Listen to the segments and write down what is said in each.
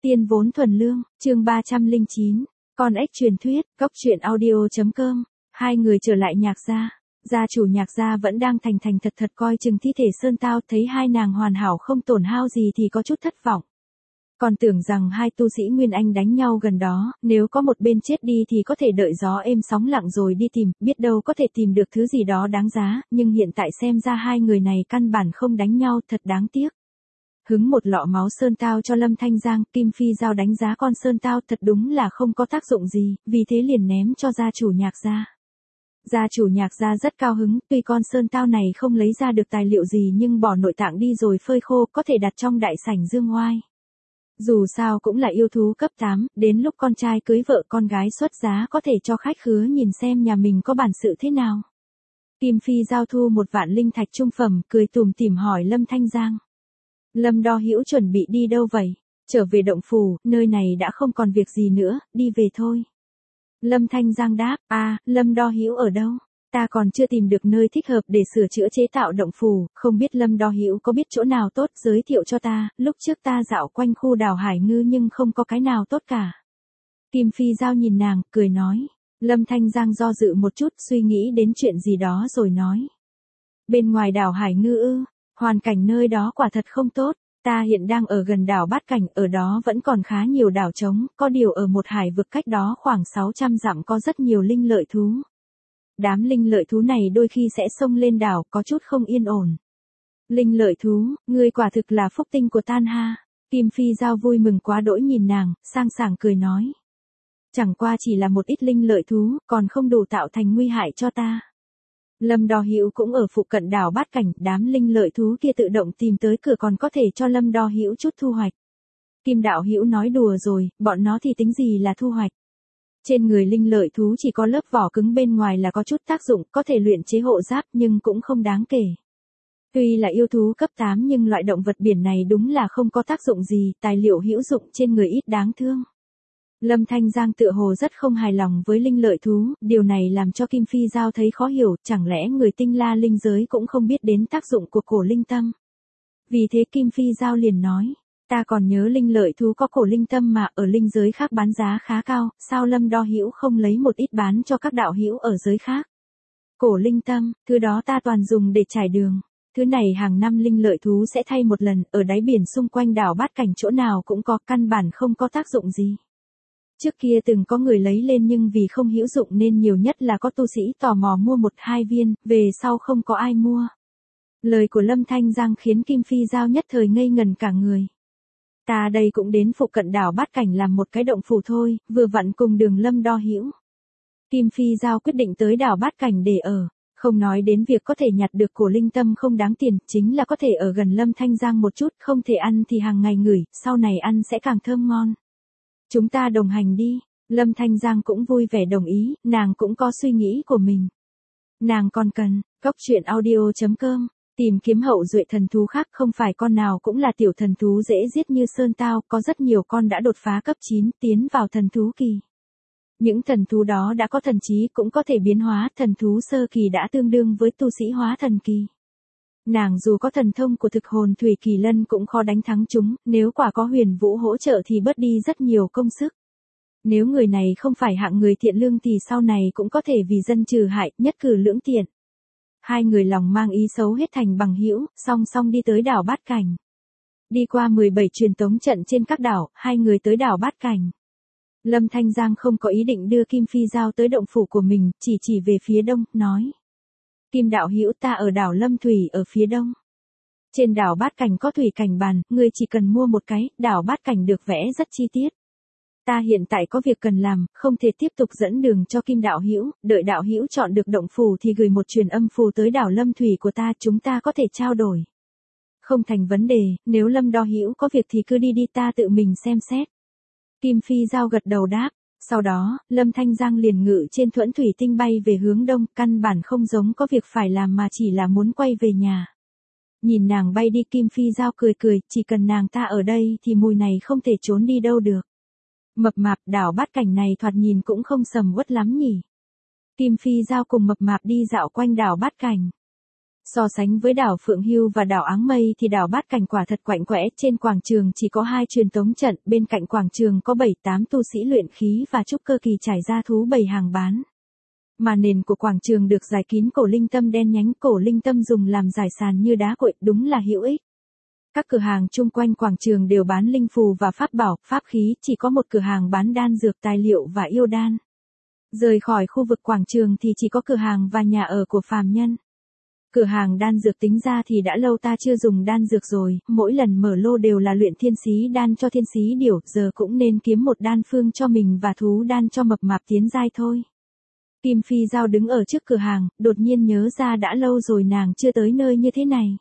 Tiên vốn thuần lương, chương 309, con ếch truyền thuyết, cóc truyện audio.com. Hai người trở lại nhạc gia. Gia chủ nhạc gia vẫn đang thành thành thật thật coi chừng thi thể Sơn Tao, thấy hai nàng hoàn hảo không tổn hao gì thì có chút thất vọng. Còn tưởng rằng hai tu sĩ Nguyên Anh đánh nhau gần đó, nếu có một bên chết đi thì có thể đợi gió êm sóng lặng rồi đi tìm, biết đâu có thể tìm được thứ gì đó đáng giá, nhưng hiện tại xem ra hai người này căn bản không đánh nhau, thật đáng tiếc. Hứng một lọ máu Sơn Tao cho Lâm Thanh Giang, Kim Phi Giao đánh giá con Sơn Tao thật đúng là không có tác dụng gì, vì thế liền ném cho gia chủ nhạc gia. Gia chủ nhạc gia rất cao hứng, tuy con Sơn Tao này không lấy ra được tài liệu gì nhưng bỏ nội tạng đi rồi phơi khô, có thể đặt trong đại sảnh dương oai. Dù sao cũng là yêu thú cấp 8, đến lúc con trai cưới vợ con gái xuất giá có thể cho khách khứa nhìn xem nhà mình có bản sự thế nào. Kim Phi Giao thu một vạn linh thạch trung phẩm, cười tủm tỉm hỏi Lâm Thanh Giang. Lâm Đo Hữu chuẩn bị đi đâu vậy? Trở về động phủ, nơi này đã không còn việc gì nữa, đi về thôi. Lâm Thanh Giang đáp, Lâm Đo Hữu ở đâu? Ta còn chưa tìm được nơi thích hợp để sửa chữa chế tạo động phủ, không biết Lâm Đo Hữu có biết chỗ nào tốt giới thiệu cho ta, lúc trước ta dạo quanh khu đảo Hải Ngư nhưng không có cái nào tốt cả. Kim Phi Giao nhìn nàng, cười nói. Lâm Thanh Giang do dự một chút, suy nghĩ đến chuyện gì đó rồi nói. Bên ngoài đảo Hải Ngư ư? Hoàn cảnh nơi đó quả thật không tốt, ta hiện đang ở gần đảo Bát Cảnh, ở đó vẫn còn khá nhiều đảo trống, có điều ở một hải vực cách đó khoảng 600 dặm có rất nhiều linh lợi thú. Đám linh lợi thú này đôi khi sẽ xông lên đảo, có chút không yên ổn. Linh lợi thú, ngươi quả thực là phúc tinh của tan ha. Kim Phi Giao vui mừng quá đỗi nhìn nàng, sang sảng cười nói. Chẳng qua chỉ là một ít linh lợi thú, còn không đủ tạo thành nguy hại cho ta. Lâm Đo Hữu cũng ở phụ cận đảo Bát Cảnh, đám linh lợi thú kia tự động tìm tới cửa còn có thể cho Lâm Đo Hữu chút thu hoạch. Kim Đạo Hữu nói đùa rồi, bọn nó thì tính gì là thu hoạch. Trên người linh lợi thú chỉ có lớp vỏ cứng bên ngoài là có chút tác dụng, có thể luyện chế hộ giáp nhưng cũng không đáng kể. Tuy là yêu thú cấp 8 nhưng loại động vật biển này đúng là không có tác dụng gì, tài liệu hữu dụng trên người ít đáng thương. Lâm Thanh Giang tựa hồ rất không hài lòng với linh lợi thú, điều này làm cho Kim Phi Giao thấy khó hiểu, chẳng lẽ người tinh la linh giới cũng không biết đến tác dụng của cổ linh tâm. Vì thế Kim Phi Giao liền nói, ta còn nhớ linh lợi thú có cổ linh tâm mà ở linh giới khác bán giá khá cao, sao Lâm Đo Hữu không lấy một ít bán cho các đạo hữu ở giới khác. Cổ linh tâm, thứ đó ta toàn dùng để trải đường. Thứ này hàng năm linh lợi thú sẽ thay một lần, ở đáy biển xung quanh đảo Bát Cảnh chỗ nào cũng có, căn bản không có tác dụng gì. Trước kia từng có người lấy lên nhưng vì không hữu dụng nên nhiều nhất là có tu sĩ tò mò mua 1-2 viên, về sau không có ai mua. Lời của Lâm Thanh Giang khiến Kim Phi Giao nhất thời ngây ngần cả người. Ta đây cũng đến phụ cận đảo Bát Cảnh làm một cái động phủ thôi, vừa vặn cùng đường Lâm Đo Hữu. Kim Phi Giao quyết định tới đảo Bát Cảnh để ở, không nói đến việc có thể nhặt được cổ linh tâm không đáng tiền, chính là có thể ở gần Lâm Thanh Giang một chút, không thể ăn thì hàng ngày ngửi, sau này ăn sẽ càng thơm ngon. Chúng ta đồng hành đi, Lâm Thanh Giang cũng vui vẻ đồng ý, nàng cũng có suy nghĩ của mình. Nàng còn cần, cóc truyện audio.com, tìm kiếm hậu duệ thần thú khác, không phải con nào cũng là tiểu thần thú dễ giết như Sơn Tao, có rất nhiều con đã đột phá cấp 9, tiến vào thần thú kỳ. Những thần thú đó đã có thần trí cũng có thể biến hóa, thần thú sơ kỳ đã tương đương với tu sĩ hóa thần kỳ. Nàng dù có thần thông của thực hồn thủy kỳ lân cũng khó đánh thắng chúng, nếu quả có huyền vũ hỗ trợ thì bớt đi rất nhiều công sức. Nếu người này không phải hạng người thiện lương thì sau này cũng có thể vì dân trừ hại, nhất cử lưỡng tiện. Hai người lòng mang ý xấu hết thành bằng hữu, song song đi tới đảo Bát Cảnh. Đi qua 17 truyền tống trận trên các đảo, hai người tới đảo Bát Cảnh. Lâm Thanh Giang không có ý định đưa Kim Phi Giao tới động phủ của mình, chỉ về phía đông, nói. Kim Đạo Hữu, ta ở đảo Lâm Thủy ở phía đông. Trên đảo Bát Cảnh có thủy cảnh bàn, ngươi chỉ cần mua một cái, đảo Bát Cảnh được vẽ rất chi tiết. Ta hiện tại có việc cần làm, không thể tiếp tục dẫn đường cho Kim Đạo Hữu, đợi Đạo Hữu chọn được động phủ thì gửi một truyền âm phù tới đảo Lâm Thủy của ta, chúng ta có thể trao đổi. Không thành vấn đề, nếu Lâm Đo Hữu có việc thì cứ đi ta tự mình xem xét. Kim Phi Giao gật đầu đáp. Sau đó, Lâm Thanh Giang liền ngự trên thuẫn thủy tinh bay về hướng đông, căn bản không giống có việc phải làm mà chỉ là muốn quay về nhà. Nhìn nàng bay đi Kim Phi Giao cười, chỉ cần nàng ta ở đây thì mùi này không thể trốn đi đâu được. Mập mạp, đảo Bát Cảnh này thoạt nhìn cũng không sầm uất lắm nhỉ. Kim Phi Giao cùng mập mạp đi dạo quanh đảo Bát Cảnh. So sánh với đảo Phượng Hưu và đảo Áng Mây thì đảo Bát Cảnh quả thật quạnh quẽ, trên quảng trường chỉ có 2 truyền tống trận, bên cạnh quảng trường có 7-8 tu sĩ luyện khí và trúc cơ kỳ trải ra thú bày hàng bán. Mà nền của quảng trường được rải kín cổ linh tâm đen nhánh, cổ linh tâm dùng làm rải sàn như đá cuội, đúng là hữu ích. Các cửa hàng chung quanh quảng trường đều bán linh phù và pháp bảo, pháp khí, chỉ có một cửa hàng bán đan dược tài liệu và yêu đan. Rời khỏi khu vực quảng trường thì chỉ có cửa hàng và nhà ở của phàm nhân. Cửa hàng đan dược tính ra thì đã lâu ta chưa dùng đan dược rồi, mỗi lần mở lô đều là luyện thiên xí đan cho thiên xí điểu, giờ cũng nên kiếm một đan phương cho mình và thú đan cho mập mạp tiến giai thôi. Kim Phi Giao đứng ở trước cửa hàng, đột nhiên nhớ ra đã lâu rồi nàng chưa tới nơi như thế này.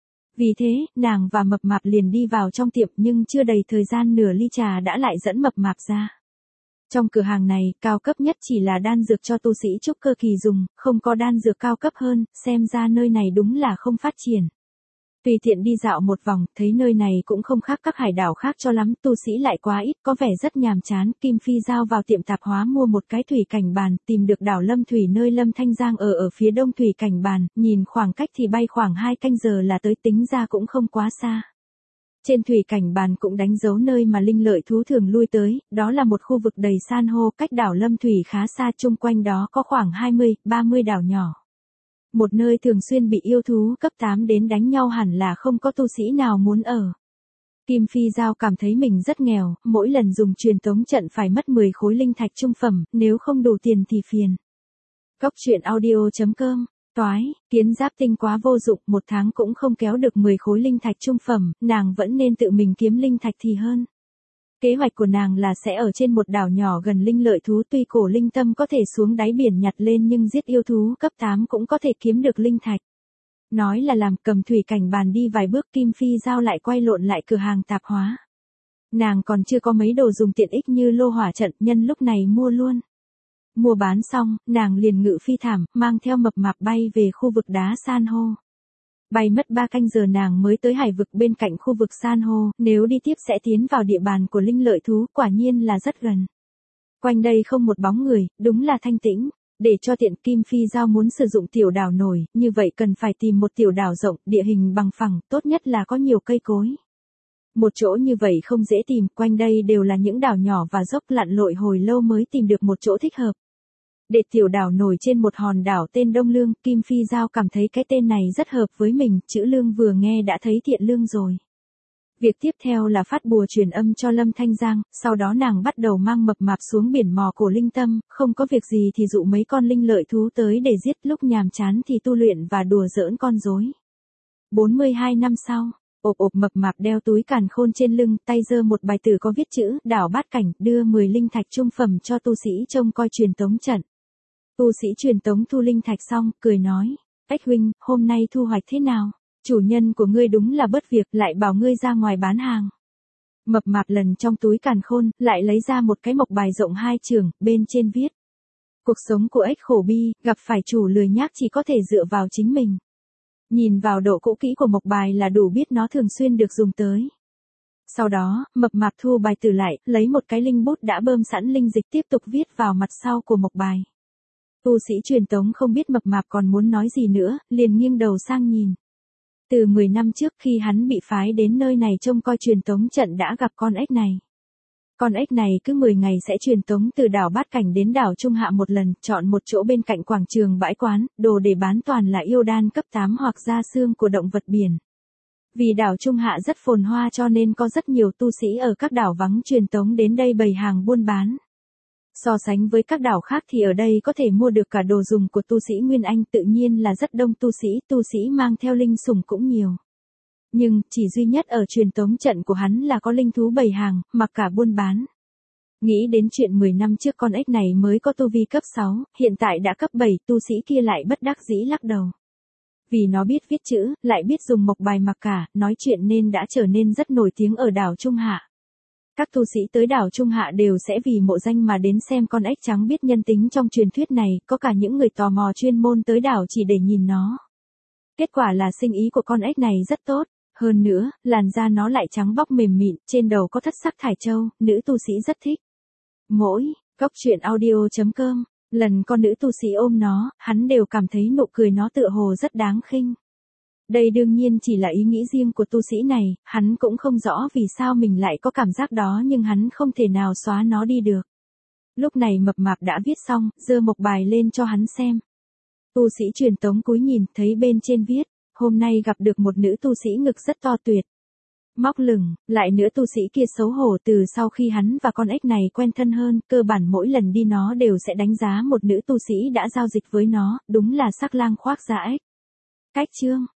Vì thế, nàng và mập mạp liền đi vào trong tiệm, nhưng chưa đầy thời gian nửa ly trà đã lại dẫn mập mạp ra. Trong cửa hàng này, cao cấp nhất chỉ là đan dược cho tu sĩ trúc cơ kỳ dùng, không có đan dược cao cấp hơn, xem ra nơi này đúng là không phát triển. Tùy tiện đi dạo một vòng, thấy nơi này cũng không khác các hải đảo khác cho lắm, tu sĩ lại quá ít, có vẻ rất nhàm chán. Kim Phi Giao vào tiệm tạp hóa mua một cái thủy cảnh bàn, tìm được đảo Lâm Thủy nơi Lâm Thanh Giang ở phía đông thủy cảnh bàn, nhìn khoảng cách thì bay khoảng 2 canh giờ là tới, tính ra cũng không quá xa. Trên thủy cảnh bàn cũng đánh dấu nơi mà linh lợi thú thường lui tới, đó là một khu vực đầy san hô, cách đảo Lâm Thủy khá xa, chung quanh đó có khoảng 20-30 đảo nhỏ. Một nơi thường xuyên bị yêu thú cấp 8 đến đánh nhau, hẳn là không có tu sĩ nào muốn ở. Kim Phi Giao cảm thấy mình rất nghèo, mỗi lần dùng truyền tống trận phải mất 10 khối linh thạch trung phẩm, nếu không đủ tiền thì phiền. Cóc truyện audio.com. Toái, kiến giáp tinh quá vô dụng, 1 tháng cũng không kéo được 10 khối linh thạch trung phẩm, nàng vẫn nên tự mình kiếm linh thạch thì hơn. Kế hoạch của nàng là sẽ ở trên một đảo nhỏ gần linh lợi thú, tuy cổ linh tâm có thể xuống đáy biển nhặt lên nhưng giết yêu thú cấp 8 cũng có thể kiếm được linh thạch. Nói là làm, cầm thủy cảnh bàn đi vài bước, Kim Phi Giao lại quay lộn lại cửa hàng tạp hóa. Nàng còn chưa có mấy đồ dùng tiện ích như lô hỏa trận, nhân lúc này mua luôn. Mua bán xong, nàng liền ngự phi thảm, mang theo mập mạp bay về khu vực đá san hô. Bay mất 3 canh giờ nàng mới tới hải vực bên cạnh khu vực san hô, nếu đi tiếp sẽ tiến vào địa bàn của linh lợi thú, quả nhiên là rất gần. Quanh đây không một bóng người, đúng là thanh tĩnh. Để cho tiện, Kim Phi Giao muốn sử dụng tiểu đảo nổi, như vậy cần phải tìm một tiểu đảo rộng, địa hình bằng phẳng, tốt nhất là có nhiều cây cối. Một chỗ như vậy không dễ tìm, quanh đây đều là những đảo nhỏ và dốc, lặn lội hồi lâu mới tìm được một chỗ thích hợp. Để tiểu đảo nổi trên một hòn đảo tên Đông Lương, Kim Phi Giao cảm thấy cái tên này rất hợp với mình, chữ Lương vừa nghe đã thấy thiện lương rồi. Việc tiếp theo là phát bùa truyền âm cho Lâm Thanh Giang, sau đó nàng bắt đầu mang mập mạp xuống biển mò cổ linh tâm, không có việc gì thì dụ mấy con linh lợi thú tới để giết, lúc nhàm chán thì tu luyện và đùa giỡn con rối. 42 năm sau, ộp mập mạp đeo túi càn khôn trên lưng, tay giơ một bài tử có viết chữ, đảo Bát Cảnh, đưa 10 linh thạch trung phẩm cho tu sĩ trông coi truyền tống trận. Tu sĩ truyền tống thu linh thạch xong, cười nói, Ách huynh, hôm nay thu hoạch thế nào? Chủ nhân của ngươi đúng là bất việc, lại bảo ngươi ra ngoài bán hàng. Mập mạp lần trong túi càn khôn, lại lấy ra một cái mộc bài rộng 2 trượng, bên trên viết. Cuộc sống của ếch khổ bi, gặp phải chủ lười nhác chỉ có thể dựa vào chính mình. Nhìn vào độ cũ kỹ của mộc bài là đủ biết nó thường xuyên được dùng tới. Sau đó, mập mạp thu bài tử lại, lấy một cái linh bút đã bơm sẵn linh dịch tiếp tục viết vào mặt sau của mộc bài. Tu sĩ truyền tống không biết mập mạp còn muốn nói gì nữa, liền nghiêng đầu sang nhìn. Từ 10 năm trước khi hắn bị phái đến nơi này trông coi truyền tống trận đã gặp con ếch này. Con ếch này cứ 10 ngày sẽ truyền tống từ đảo Bát Cảnh đến đảo Trung Hạ một lần, chọn một chỗ bên cạnh quảng trường bãi quán, đồ để bán toàn là yêu đan cấp 8 hoặc da xương của động vật biển. Vì đảo Trung Hạ rất phồn hoa cho nên có rất nhiều tu sĩ ở các đảo vắng truyền tống đến đây bày hàng buôn bán. So sánh với các đảo khác thì ở đây có thể mua được cả đồ dùng của tu sĩ Nguyên Anh, tự nhiên là rất đông tu sĩ mang theo linh sủng cũng nhiều. Nhưng, chỉ duy nhất ở truyền tống trận của hắn là có linh thú bày hàng, mặc cả buôn bán. Nghĩ đến chuyện 10 năm trước con ếch này mới có tu vi cấp 6, hiện tại đã cấp 7, tu sĩ kia lại bất đắc dĩ lắc đầu. Vì nó biết viết chữ, lại biết dùng mộc bài mặc cả, nói chuyện nên đã trở nên rất nổi tiếng ở đảo Trung Hạ. Các tu sĩ tới đảo Trung Hạ đều sẽ vì mộ danh mà đến xem con ếch trắng biết nhân tính trong truyền thuyết này, có cả những người tò mò chuyên môn tới đảo chỉ để nhìn nó. Kết quả là sinh ý của con ếch này rất tốt, hơn nữa, làn da nó lại trắng bóc mềm mịn, trên đầu có thất sắc thải châu, nữ tu sĩ rất thích. Mỗi, cóc truyện audio.com, lần con nữ tu sĩ ôm nó, hắn đều cảm thấy nụ cười nó tựa hồ rất đáng khinh. Đây đương nhiên chỉ là ý nghĩ riêng của tu sĩ này, hắn cũng không rõ vì sao mình lại có cảm giác đó nhưng hắn không thể nào xóa nó đi được. Lúc này mập mạp đã viết xong, giơ mộc bài lên cho hắn xem. Tu sĩ truyền tống cúi nhìn, thấy bên trên viết, hôm nay gặp được một nữ tu sĩ ngực rất to tuyệt. Móc lửng, lại nữa tu sĩ kia xấu hổ từ sau khi hắn và con ếch này quen thân hơn, cơ bản mỗi lần đi nó đều sẽ đánh giá một nữ tu sĩ đã giao dịch với nó, đúng là sắc lang khoác da ếch. Cách chương